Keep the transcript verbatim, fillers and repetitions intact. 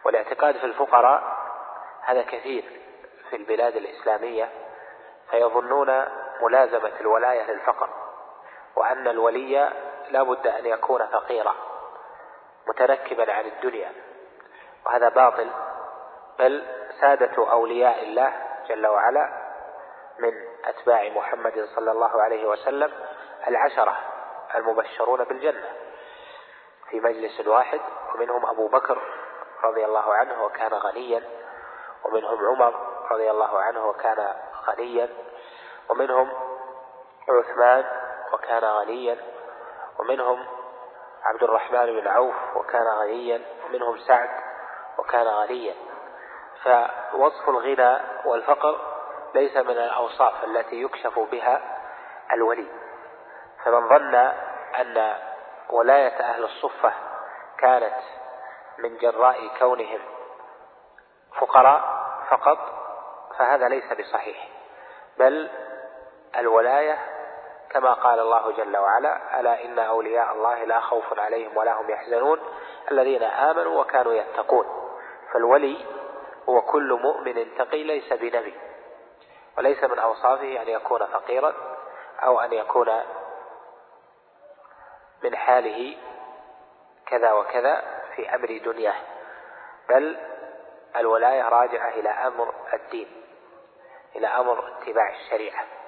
والاعتقاد في الفقراء هذا كثير في البلاد الإسلامية، فيظنون ملازمة الولاية للفقر، وأن الولي لا بد أن يكون فقيرا متنكبا عن الدنيا، وهذا باطل. بل سادة أولياء الله جل وعلا من أتباع محمد صلى الله عليه وسلم العشرة المبشرون بالجنة في مجلس واحد، ومنهم أبو بكر رضي الله عنه وكان غنيا، ومنهم عمر رضي الله عنه وكان غنيا، ومنهم عثمان وكان غنيا، ومنهم عبد الرحمن بن عوف وكان غنيا، ومنهم سعد وكان غنيا. فوصف الغنى والفقر ليس من الأوصاف التي يكشف بها الولي. فمن ظن أن ولاية أهل الصفة كانت من جراء كونهم فقراء فقط فهذا ليس بصحيح، بل الولاية كما قال الله جل وعلا: ألا إن أولياء الله لا خوف عليهم ولا هم يحزنون الذين آمنوا وكانوا يتقون. فالولي هو كل مؤمن تقي ليس بنبي، وليس من أوصافه أن يكون فقيرا أو أن يكون من حاله كذا وكذا في أمر دنياه، بل الولاية راجعة إلى أمر الدين، إلى أمر اتباع الشريعة.